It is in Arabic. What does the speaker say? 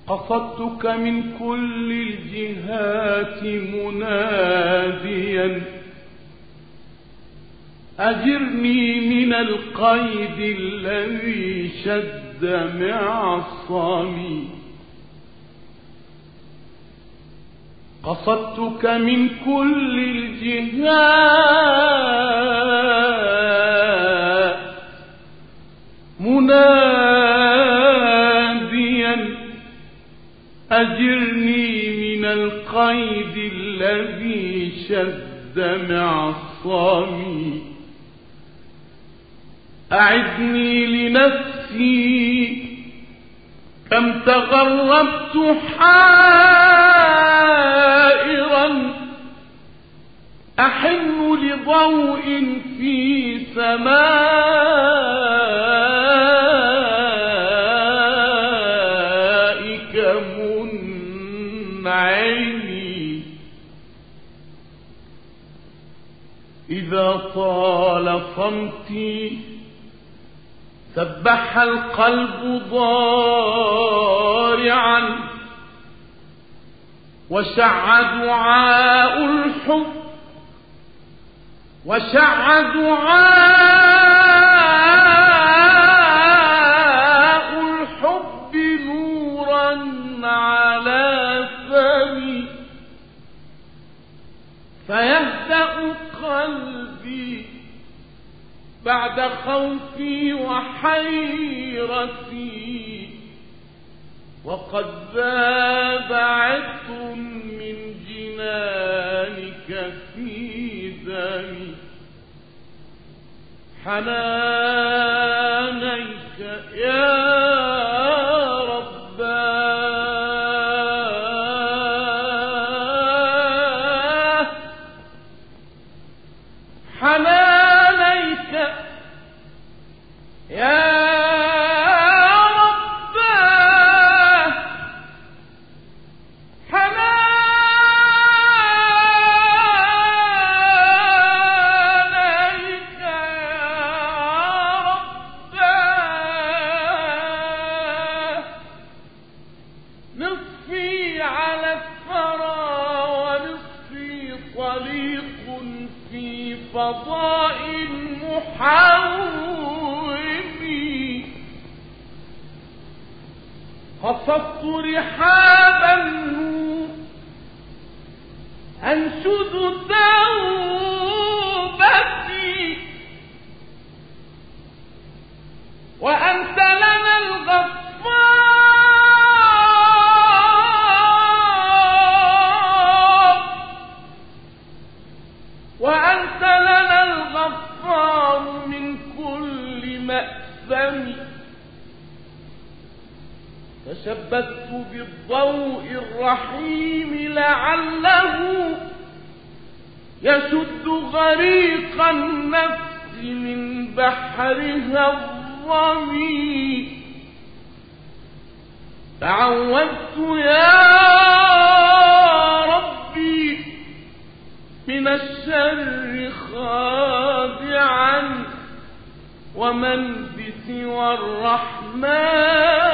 قصدتك من كل الجهات مناديا أجرني من القيد الذي شد معصمي. قصدتك من كل الجهات مناديا أجرني من القيد الذي شد معصمي. أعدني لنفسي كم تغربت حائرا أحن لضوء في سمائك منعمي. إذا طال صمتي سبح القلب ضارعا وشع دعاء الحب نورا على فمي. فيهدأ قلبي بعد خوفي وحيرتي وقد ذاب عطر من جنانك في دمي. حنانيك يا رباه حنانيك يا رباه حنانيك يا رباه. نصفي على الثرى ونصفي طليق في فضاء محومي. قصدت رحاب النور أنشد توبتي وأنت لنا الغفار وأنت لنا الغفار من كل مأثم. تشبثت بالضوء الرحيم لعله يشد غريق النفس من بحرها الرمي. تعوذت يا ربي من الشر خادعا ومن بسوى الرحمن